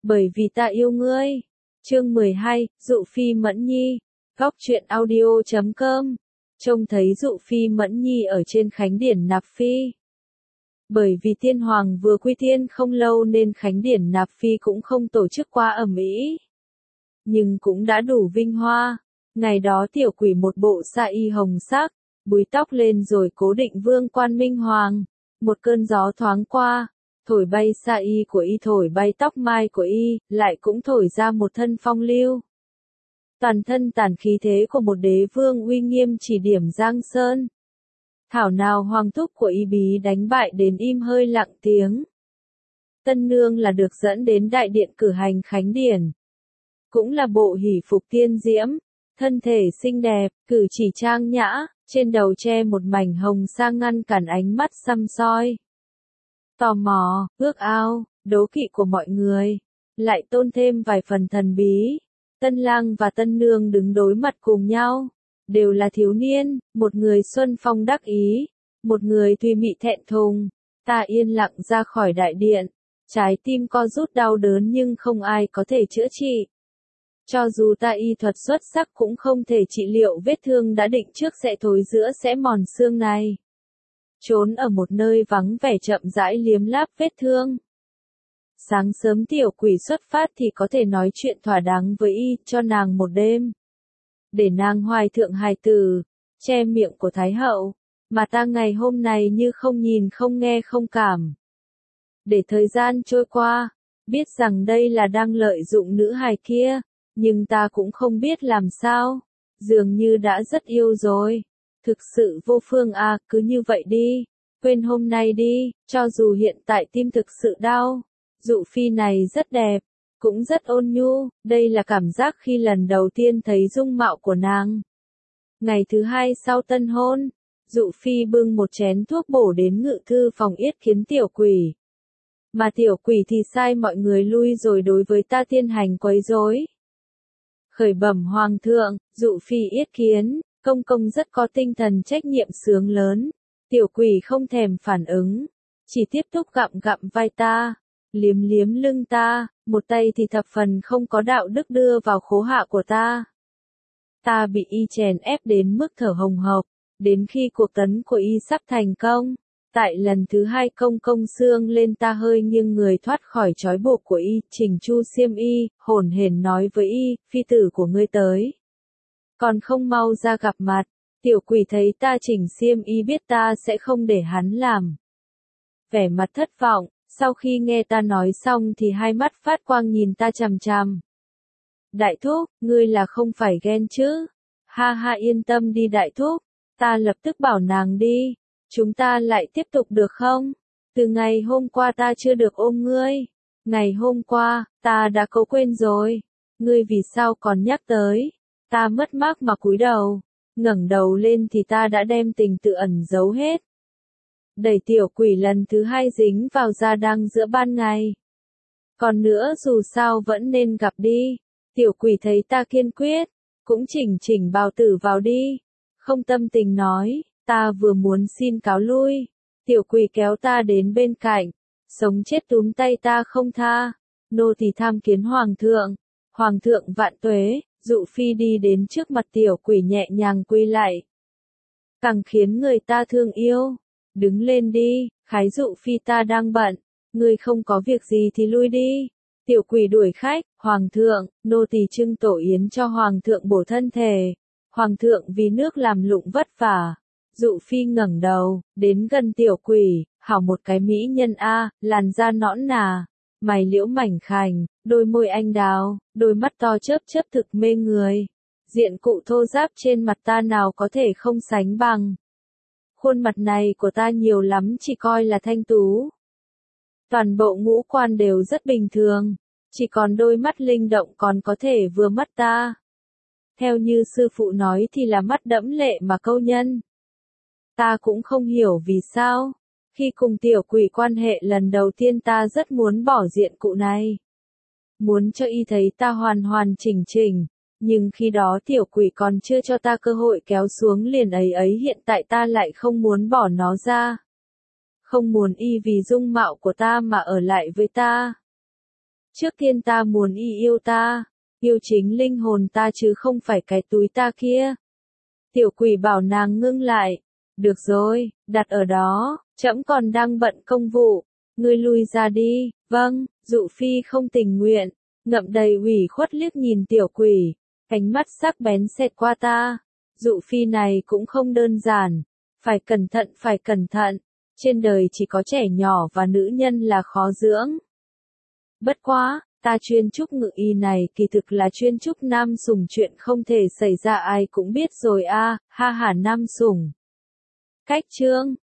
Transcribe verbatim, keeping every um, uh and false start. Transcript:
Bởi vì ta yêu ngươi. Chương mười hai, Dụ Phi Mẫn Nhi. Góc truyện audio chấm com. Trông thấy Dụ Phi Mẫn Nhi ở trên khánh điển nạp phi. Bởi vì tiên hoàng vừa quy tiên không lâu nên khánh điển nạp phi cũng không tổ chức qua ầm ĩ. Nhưng cũng đã đủ vinh hoa. Ngày đó tiểu quỷ một bộ sa y hồng sắc, búi tóc lên rồi cố định vương quan minh hoàng. Một cơn gió thoáng qua, thổi bay sa y của y, thổi bay tóc mai của y, lại cũng thổi ra một thân phong lưu. Toàn thân tản khí thế của một đế vương uy nghiêm chỉ điểm giang sơn. Thảo nào hoàng thúc của y bí đánh bại đến im hơi lặng tiếng. Tân nương là được dẫn đến đại điện cử hành khánh điển. Cũng là bộ hỷ phục tiên diễm, thân thể xinh đẹp, cử chỉ trang nhã, trên đầu che một mảnh hồng sa ngăn cản ánh mắt săm soi. Tò mò, ước ao, đố kỵ của mọi người, lại tôn thêm vài phần thần bí. Tân lang và tân nương đứng đối mặt cùng nhau, đều là thiếu niên, một người xuân phong đắc ý, một người tùy mị thẹn thùng. Ta yên lặng ra khỏi đại điện, trái tim co rút đau đớn nhưng không ai có thể chữa trị. Cho dù ta y thuật xuất sắc cũng không thể trị liệu vết thương đã định trước sẽ thối rữa sẽ mòn xương này. Trốn ở một nơi vắng vẻ chậm rãi liếm láp vết thương. Sáng sớm tiểu quỷ xuất phát thì có thể nói chuyện thỏa đáng với y, cho nàng một đêm. Để nàng hoài thượng hài tử, che miệng của Thái hậu, mà ta ngày hôm này như không nhìn không nghe không cảm. Để thời gian trôi qua, biết rằng đây là đang lợi dụng nữ hài kia, nhưng ta cũng không biết làm sao, dường như đã rất yêu rồi. Thực sự vô phương à, cứ như vậy đi, quên hôm nay đi, cho dù hiện tại tim thực sự đau. Dụ Phi này rất đẹp, cũng rất ôn nhu, đây là cảm giác khi lần đầu tiên thấy dung mạo của nàng. Ngày thứ hai sau tân hôn, Dụ Phi bưng một chén thuốc bổ đến ngự thư phòng yết kiến tiểu quỷ. Mà tiểu quỷ thì sai mọi người lui rồi đối với ta tiên hành quấy rối. Khởi bẩm hoàng thượng, Dụ Phi yết kiến, công công rất có tinh thần trách nhiệm sướng lớn. Tiểu quỷ không thèm phản ứng, chỉ tiếp tục gặm gặm vai ta, liếm liếm lưng ta, một tay thì thập phần không có đạo đức đưa vào khố hạ của ta. Ta bị y chèn ép đến mức thở hồng hộc, đến khi cuộc tấn của y sắp thành công. Tại lần thứ hai công công xương lên ta hơi nghiêng người thoát khỏi trói buộc của y, chỉnh chu xiêm y, hổn hển nói với y, phi tử của ngươi tới. Còn không mau ra gặp mặt. Tiểu quỷ thấy ta chỉnh xiêm y biết ta sẽ không để hắn làm. Vẻ mặt thất vọng, sau khi nghe ta nói xong thì hai mắt phát quang nhìn ta chằm chằm. Đại thúc, ngươi là không phải ghen chứ? Ha ha, yên tâm đi đại thúc, ta lập tức bảo nàng đi. Chúng ta lại tiếp tục được không? Từ ngày hôm qua ta chưa được ôm ngươi. Ngày hôm qua, ta đã cố quên rồi. Ngươi vì sao còn nhắc tới? Ta mất mát mà cúi đầu. Ngẩng đầu lên thì ta đã đem tình tự ẩn giấu hết. Đẩy tiểu quỷ lần thứ hai dính vào da đang giữa ban ngày. Còn nữa dù sao vẫn nên gặp đi. Tiểu quỷ thấy ta kiên quyết, cũng chỉnh chỉnh bào tử vào đi. Không tâm tình nói, ta vừa muốn xin cáo lui. Tiểu quỷ kéo ta đến bên cạnh, sống chết túm tay ta không tha. Nô tỳ tham kiến hoàng thượng. Hoàng thượng vạn tuế. Dụ Phi đi đến trước mặt tiểu quỷ nhẹ nhàng quy lại. Càng khiến người ta thương yêu. Đứng lên đi, khái Dụ Phi ta đang bận. Ngươi không có việc gì thì lui đi. Tiểu quỷ đuổi khách, hoàng thượng, nô tỳ trưng tổ yến cho hoàng thượng bổ thân thể. Hoàng thượng vì nước làm lụng vất vả. Dụ Phi ngẩng đầu, đến gần tiểu quỷ, hảo một cái mỹ nhân a, làn da nõn nà. Mày liễu mảnh khảnh, đôi môi anh đào, đôi mắt to chớp chớp thực mê người. Diện cụ thô ráp trên mặt ta nào có thể không sánh bằng. Khuôn mặt này của ta nhiều lắm chỉ coi là thanh tú. Toàn bộ ngũ quan đều rất bình thường, chỉ còn đôi mắt linh động còn có thể vừa mắt ta. Theo như sư phụ nói thì là mắt đẫm lệ mà câu nhân. Ta cũng không hiểu vì sao. Khi cùng tiểu quỷ quan hệ lần đầu tiên ta rất muốn bỏ diện cụ này. Muốn cho y thấy ta hoàn hoàn chỉnh chỉnh. Nhưng khi đó tiểu quỷ còn chưa cho ta cơ hội kéo xuống liền ấy ấy hiện tại ta lại không muốn bỏ nó ra. Không muốn y vì dung mạo của ta mà ở lại với ta. Trước tiên ta muốn y yêu ta, yêu chính linh hồn ta chứ không phải cái túi ta kia. Tiểu quỷ bảo nàng ngưng lại. Được rồi, đặt ở đó, trẫm còn đang bận công vụ, ngươi lui ra đi. Vâng, Dụ Phi không tình nguyện, ngậm đầy ủy khuất liếc nhìn tiểu quỷ, ánh mắt sắc bén xẹt qua ta. Dụ Phi này cũng không đơn giản, phải cẩn thận phải cẩn thận, trên đời chỉ có trẻ nhỏ và nữ nhân là khó dưỡng. Bất quá, ta chuyên trúc ngự y này kỳ thực là chuyên trúc nam sủng, chuyện không thể xảy ra ai cũng biết rồi a, ha hả nam sủng. Cách chương